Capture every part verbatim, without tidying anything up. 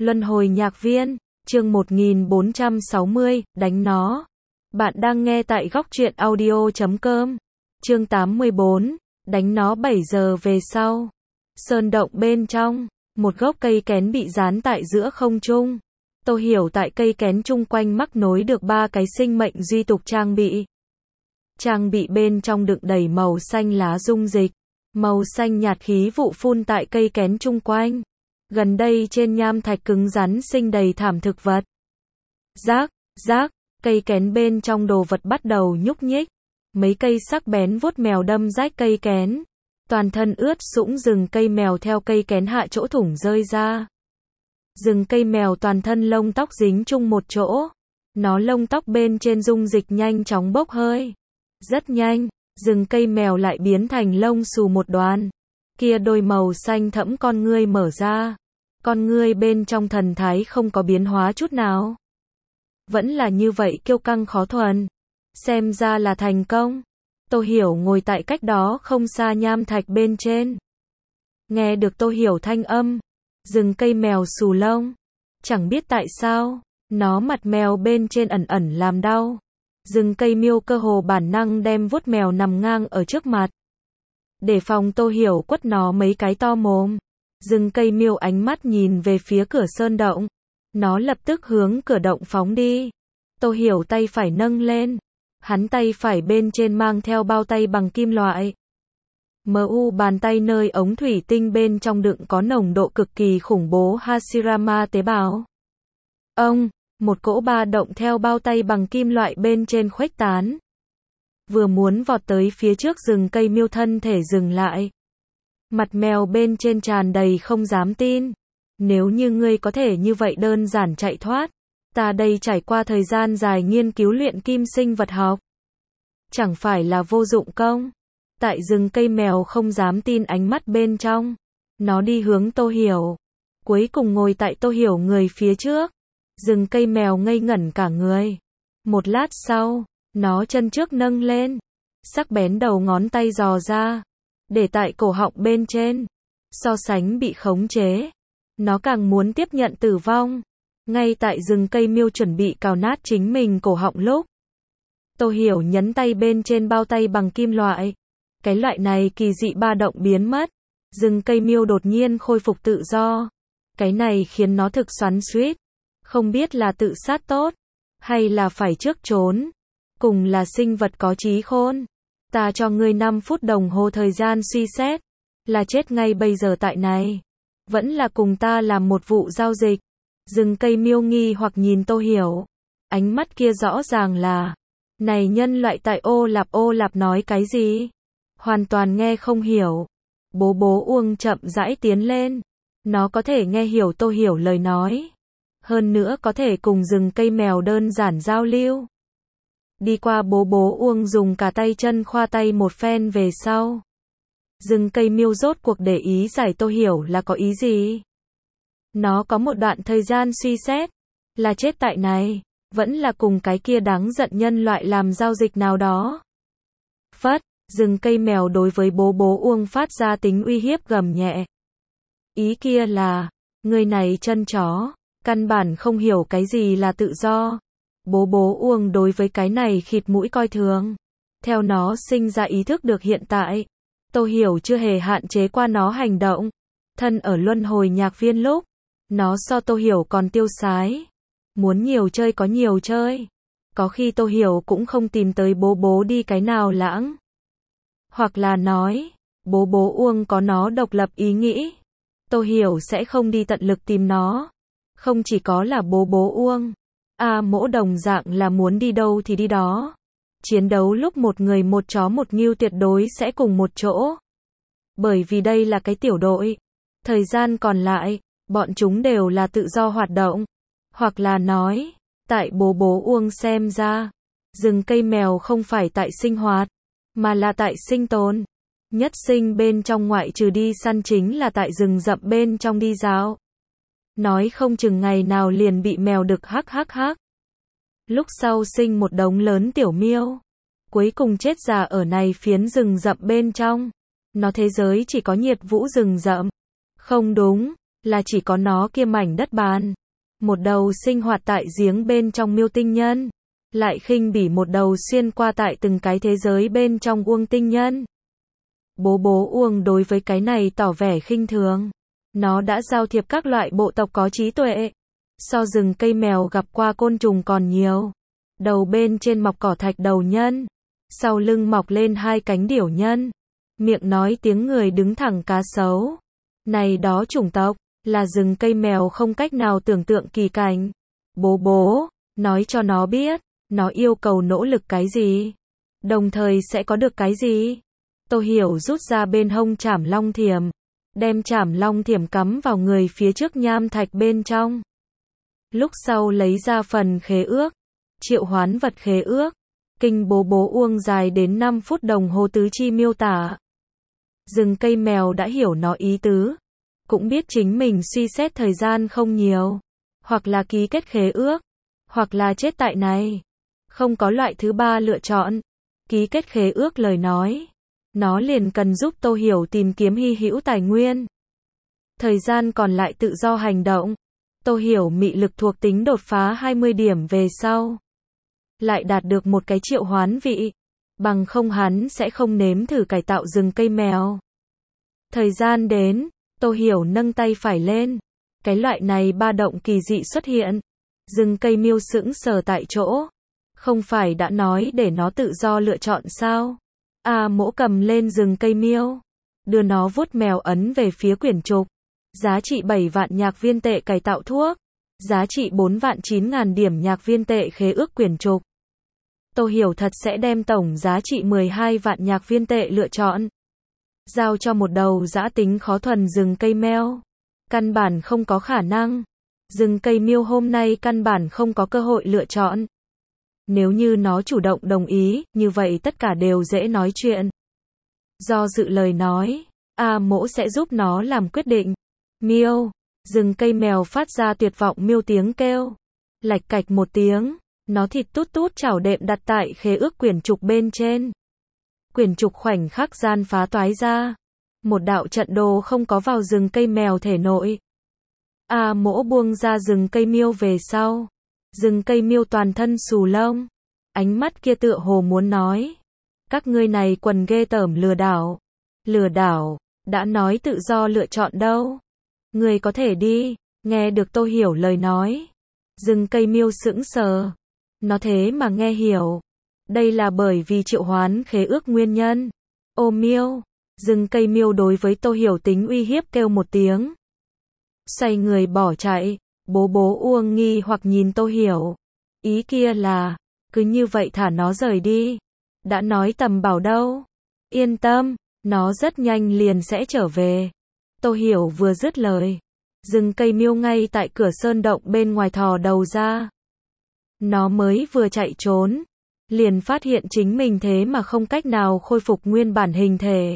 Luân hồi nhạc viên, chương một nghìn bốn trăm sáu mươi, đánh nó. Bạn đang nghe tại góc truyện audio chấm com. Chương tám mươi bốn, đánh nó bảy giờ về sau. Sơn động bên trong, một gốc cây kén bị dán tại giữa không trung. Tô Hiểu tại cây kén chung quanh mắc nối được ba cái sinh mệnh duy tục trang bị. Trang bị bên trong đựng đầy màu xanh lá dung dịch. Màu xanh nhạt khí vụ phun tại cây kén chung quanh. Gần đây trên nham thạch cứng rắn sinh đầy thảm thực vật. Rác, rác, cây kén bên trong đồ vật bắt đầu nhúc nhích. Mấy cây sắc bén vuốt mèo đâm rách cây kén. Toàn thân ướt sũng rừng cây mèo theo cây kén hạ chỗ thủng rơi ra. Rừng cây mèo toàn thân lông tóc dính chung một chỗ. Nó lông tóc bên trên dung dịch nhanh chóng bốc hơi. Rất nhanh, rừng cây mèo lại biến thành lông xù một đoàn. Kia đôi màu xanh thẫm con ngươi mở ra. Con ngươi bên trong thần thái không có biến hóa chút nào. Vẫn là như vậy kiêu căng khó thuần. Xem ra là thành công. Tô Hiểu ngồi tại cách đó không xa nham thạch bên trên. Nghe được Tô Hiểu thanh âm. Rừng cây mèo xù lông. Chẳng biết tại sao, nó mặt mèo bên trên ẩn ẩn làm đau. Rừng cây miêu cơ hồ bản năng đem vuốt mèo nằm ngang ở trước mặt. Để phòng Tô Hiểu quất nó mấy cái to mồm. Rừng cây miêu ánh mắt nhìn về phía cửa sơn động. Nó lập tức hướng cửa động phóng đi. Tô Hiểu tay phải nâng lên. Hắn tay phải bên trên mang theo bao tay bằng kim loại. Mờ u bàn tay nơi ống thủy tinh bên trong đựng có nồng độ cực kỳ khủng bố Hashirama tế bào. Ông, một cỗ ba động theo bao tay bằng kim loại bên trên khuếch tán. Vừa muốn vọt tới phía trước rừng cây miêu thân thể dừng lại. Mặt mèo bên trên tràn đầy không dám tin. Nếu như ngươi có thể như vậy đơn giản chạy thoát. Ta đây trải qua thời gian dài nghiên cứu luyện kim sinh vật học. Chẳng phải là vô dụng công. Tại rừng cây mèo không dám tin ánh mắt bên trong. Nó đi hướng Tô Hiểu. Cuối cùng ngồi tại Tô Hiểu người phía trước. Rừng cây mèo ngây ngẩn cả người. Một lát sau, nó chân trước nâng lên. Sắc bén đầu ngón tay dò ra. Để tại cổ họng bên trên. So sánh bị khống chế. Nó càng muốn tiếp nhận tử vong. Ngay tại rừng cây miêu chuẩn bị cào nát chính mình cổ họng lúc. Tô Hiểu nhấn tay bên trên bao tay bằng kim loại. Cái loại này kỳ dị ba động biến mất. Rừng cây miêu đột nhiên khôi phục tự do. Cái này khiến nó thực xoắn xuýt. Không biết là tự sát tốt. Hay là phải trước trốn. Cùng là sinh vật có trí khôn. Ta cho ngươi năm phút đồng hồ thời gian suy xét. Là chết ngay bây giờ tại này. Vẫn là cùng ta làm một vụ giao dịch. Rừng cây miêu nghi hoặc nhìn Tô Hiểu. Ánh mắt kia rõ ràng là. Này nhân loại tại ô lạp ô lạp nói cái gì? Hoàn toàn nghe không hiểu. Bố bố Uông chậm rãi tiến lên. Nó có thể nghe hiểu Tô Hiểu lời nói. Hơn nữa có thể cùng rừng cây mèo đơn giản giao lưu. Đi qua bố bố Uông dùng cả tay chân khoa tay một phen về sau. Rừng cây miêu rốt cuộc để ý giải Tô Hiểu là có ý gì. Nó có một đoạn thời gian suy xét. Là chết tại này. Vẫn là cùng cái kia đáng giận nhân loại làm giao dịch nào đó. Phất, rừng cây mèo đối với bố bố Uông phát ra tính uy hiếp gầm nhẹ. Ý kia là, người này chân chó, căn bản không hiểu cái gì là tự do. Bố bố Uông đối với cái này khịt mũi coi thường. Theo nó sinh ra ý thức được hiện tại. Tô Hiểu chưa hề hạn chế qua nó hành động. Thân ở luân hồi nhạc viên lúc. Nó so Tô Hiểu còn tiêu sái. Muốn nhiều chơi có nhiều chơi. Có khi Tô Hiểu cũng không tìm tới bố bố đi cái nào lãng. Hoặc là nói, bố bố Uông có nó độc lập ý nghĩ. Tô Hiểu sẽ không đi tận lực tìm nó. Không chỉ có là bố bố Uông. A Mỗ đồng dạng là muốn đi đâu thì đi đó. Chiến đấu lúc một người một chó một ngưu tuyệt đối sẽ cùng một chỗ. Bởi vì đây là cái tiểu đội. Thời gian còn lại, bọn chúng đều là tự do hoạt động. Hoặc là nói, tại bố bố Uông xem ra, rừng cây mèo không phải tại sinh hoạt, mà là tại sinh tồn. Nhất sinh bên trong ngoại trừ đi săn chính là tại rừng rậm bên trong đi dạo. Nói không chừng ngày nào liền bị mèo đực hắc hắc hắc. Lúc sau sinh một đống lớn tiểu miêu. Cuối cùng chết già ở này phiến rừng rậm bên trong. Nó thế giới chỉ có nhiệt vũ rừng rậm. Không đúng, là chỉ có nó kia mảnh đất bàn. Một đầu sinh hoạt tại giếng bên trong miêu tinh nhân, lại khinh bỉ một đầu xuyên qua tại từng cái thế giới bên trong Uông tinh nhân. Bố bố Uông đối với cái này tỏ vẻ khinh thường. Nó đã giao thiệp các loại bộ tộc có trí tuệ. So rừng cây mèo gặp qua côn trùng còn nhiều. Đầu bên trên mọc cỏ thạch đầu nhân. Sau lưng mọc lên hai cánh điểu nhân. Miệng nói tiếng người đứng thẳng cá sấu. Này đó chủng tộc, là rừng cây mèo không cách nào tưởng tượng kỳ cảnh. Bố bố, nói cho nó biết, nó yêu cầu nỗ lực cái gì. Đồng thời sẽ có được cái gì. Tô Hiểu rút ra bên hông trảm long thiểm. Đem trảm long thiểm cắm vào người phía trước nham thạch bên trong. Lúc sau lấy ra phần khế ước. Triệu hoán vật khế ước. Kinh bố bố Uông dài đến năm phút đồng hồ tứ chi miêu tả. Rừng cây mèo đã hiểu nó ý tứ. Cũng biết chính mình suy xét thời gian không nhiều. Hoặc là ký kết khế ước. Hoặc là chết tại này. Không có loại thứ ba lựa chọn. Ký kết khế ước lời nói. Nó liền cần giúp Tô Hiểu tìm kiếm hy hữu tài nguyên. Thời gian còn lại tự do hành động. Tô Hiểu mị lực thuộc tính đột phá hai mươi điểm về sau. Lại đạt được một cái triệu hoán vị. Bằng không hắn sẽ không nếm thử cải tạo rừng cây mèo. Thời gian đến, Tô Hiểu nâng tay phải lên. Cái loại này ba động kỳ dị xuất hiện. Rừng cây miêu sững sờ tại chỗ. Không phải đã nói để nó tự do lựa chọn sao? A Mỗ cầm lên rừng cây miêu. Đưa nó vuốt mèo ấn về phía quyển trục. Giá trị bảy vạn nhạc viên tệ cải tạo thuốc. Giá trị bốn vạn chín ngàn điểm nhạc viên tệ khế ước quyển trục. Tô Hiểu thật sẽ đem tổng giá trị mười hai vạn nhạc viên tệ lựa chọn. Giao cho một đầu dã tính khó thuần rừng cây mèo. Căn bản không có khả năng. Rừng cây miêu hôm nay căn bản không có cơ hội lựa chọn. Nếu như nó chủ động đồng ý, như vậy tất cả đều dễ nói chuyện. Do dự lời nói, A Mỗ sẽ giúp nó làm quyết định. Miêu, rừng cây mèo phát ra tuyệt vọng miêu tiếng kêu. Lạch cạch một tiếng, nó thịt tút tút chảo đệm đặt tại khế ước quyển trục bên trên. Quyển trục khoảnh khắc gian phá toái ra. Một đạo trận đồ không có vào rừng cây mèo thể nội. A Mỗ buông ra rừng cây miêu về sau. Rừng cây miêu toàn thân xù lông. Ánh mắt kia tựa hồ muốn nói. Các ngươi này quần ghê tởm lừa đảo. Lừa đảo, đã nói tự do lựa chọn đâu. Ngươi có thể đi. Nghe được Tô Hiểu lời nói. Rừng cây miêu sững sờ. Nó thế mà nghe hiểu. Đây là bởi vì triệu hoán khế ước nguyên nhân. Ô miêu. Rừng cây miêu đối với Tô Hiểu tính uy hiếp kêu một tiếng. Xoay người bỏ chạy. Bố bố Uông nghi hoặc nhìn Tô Hiểu. Ý kia là, cứ như vậy thả nó rời đi. Đã nói tầm bảo đâu. Yên tâm, nó rất nhanh liền sẽ trở về. Tô Hiểu vừa dứt lời. Rừng cây miêu ngay tại cửa sơn động bên ngoài thò đầu ra. Nó mới vừa chạy trốn. Liền phát hiện chính mình thế mà không cách nào khôi phục nguyên bản hình thể.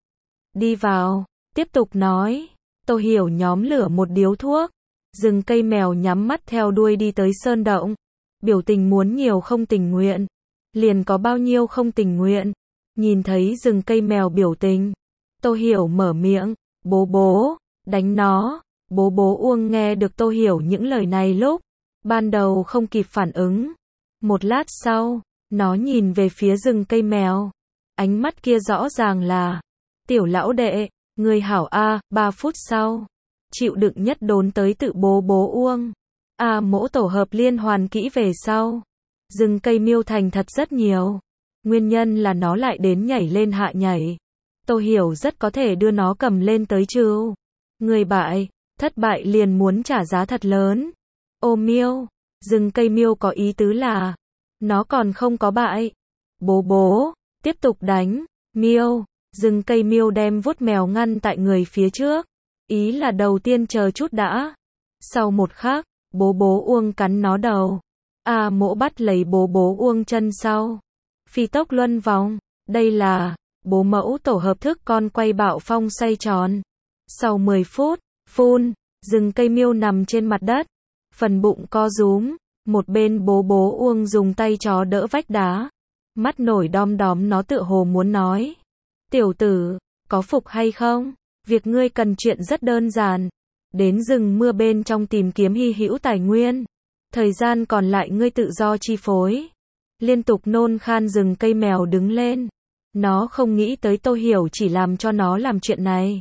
Đi vào, tiếp tục nói. Tô Hiểu nhóm lửa một điếu thuốc. Rừng cây mèo nhắm mắt theo đuôi đi tới sơn động. Biểu tình muốn nhiều không tình nguyện. Liền có bao nhiêu không tình nguyện. Nhìn thấy rừng cây mèo biểu tình. Tô Hiểu mở miệng. Bố bố, đánh nó. Bố bố Uông nghe được Tô Hiểu những lời này lúc. Ban đầu không kịp phản ứng. Một lát sau, nó nhìn về phía rừng cây mèo. Ánh mắt kia rõ ràng là. Tiểu lão đệ, người hảo A, ba phút sau. Chịu đựng nhất đốn tới tự bố bố Uông. A Mỗ tổ hợp liên hoàn kỹ về sau. Rừng cây miêu thành thật rất nhiều. Nguyên nhân là nó lại đến nhảy lên hạ nhảy. Tô Hiểu rất có thể đưa nó cầm lên tới trừ. Người bại, thất bại liền muốn trả giá thật lớn. Ô miêu, rừng cây miêu có ý tứ là. Nó còn không có bại. Bố bố, tiếp tục đánh. Miêu, rừng cây miêu đem vuốt mèo ngăn tại người phía trước. Ý là đầu tiên chờ chút đã. Sau một khắc, bố bố Uông cắn nó đầu. A Mỗ bắt lấy bố bố Uông chân sau. Phi tốc luân vòng. Đây là bố mẫu tổ hợp thức con quay bạo phong xoay tròn. Sau mười phút, phun, rừng cây miêu nằm trên mặt đất. Phần bụng co rúm. Một bên bố bố Uông dùng tay chó đỡ vách đá. Mắt nổi đom đóm nó tựa hồ muốn nói. Tiểu tử, có phục hay không? Việc ngươi cần chuyện rất đơn giản. đến rừng mưa bên trong tìm kiếm hy hữu tài nguyên. Thời gian còn lại ngươi tự do chi phối. Liên tục nôn khan rừng cây mèo đứng lên. Nó không nghĩ tới Tô Hiểu chỉ làm cho nó làm chuyện này.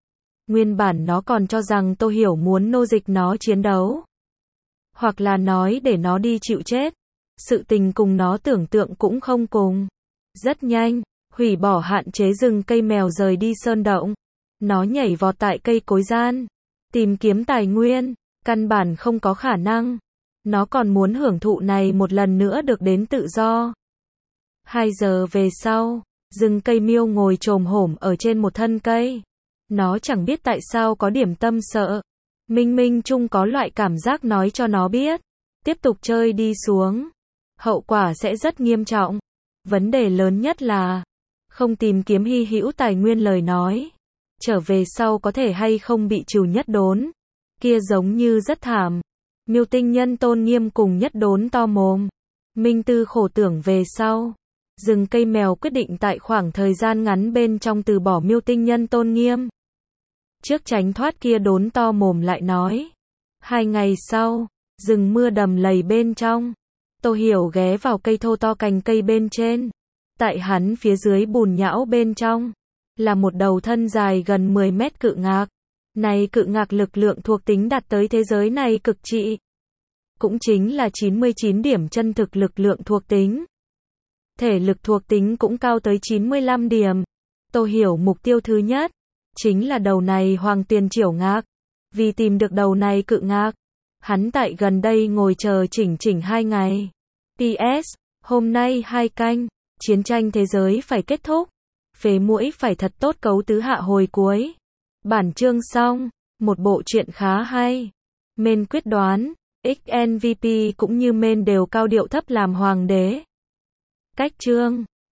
Nguyên bản nó còn cho rằng Tô Hiểu muốn nô dịch nó chiến đấu. Hoặc là nói để nó đi chịu chết. Sự tình cùng nó tưởng tượng cũng không cùng. Rất nhanh, hủy bỏ hạn chế rừng cây mèo rời đi sơn động. Nó nhảy vọt tại cây cối gian. Tìm kiếm tài nguyên, căn bản không có khả năng. Nó còn muốn hưởng thụ này một lần nữa được đến tự do. Hai giờ về sau, rừng cây miêu ngồi chồm hổm ở trên một thân cây. Nó chẳng biết tại sao có điểm tâm sợ. Minh minh chung có loại cảm giác nói cho nó biết. Tiếp tục chơi đi xuống. Hậu quả sẽ rất nghiêm trọng. Vấn đề lớn nhất là không tìm kiếm hy hữu tài nguyên lời nói. Trở về sau có thể hay không bị trừ nhất đốn. Kia giống như rất thảm. Miêu tinh nhân tôn nghiêm cùng nhất đốn to mồm. Minh tư khổ tưởng về sau. Rừng cây mèo quyết định tại khoảng thời gian ngắn bên trong từ bỏ miêu tinh nhân tôn nghiêm. Trước tránh thoát kia đốn to mồm lại nói. Hai ngày sau, rừng mưa đầm lầy bên trong. Tô Hiểu ghé vào cây thô to cành cây bên trên. Tại hắn phía dưới bùn nhão bên trong. Là một đầu thân dài gần mười mét cự ngạc. Này cự ngạc lực lượng thuộc tính đạt tới thế giới này cực trị. Cũng chính là chín mươi chín điểm chân thực lực lượng thuộc tính. Thể lực thuộc tính cũng cao tới chín mươi lăm điểm. Tô Hiểu mục tiêu thứ nhất. Chính là đầu này hoàng tuyền triểu ngạc. Vì tìm được đầu này cự ngạc. Hắn tại gần đây ngồi chờ chỉnh chỉnh hai ngày. pê ét. Hôm nay hai canh. Chiến tranh thế giới phải kết thúc. Phế muỗi phải thật tốt cấu tứ hạ hồi cuối. Bản chương xong. Một bộ truyện khá hay. Main quyết đoán. ích en vê pê cũng như main đều cao điệu thấp làm hoàng đế. Cách chương.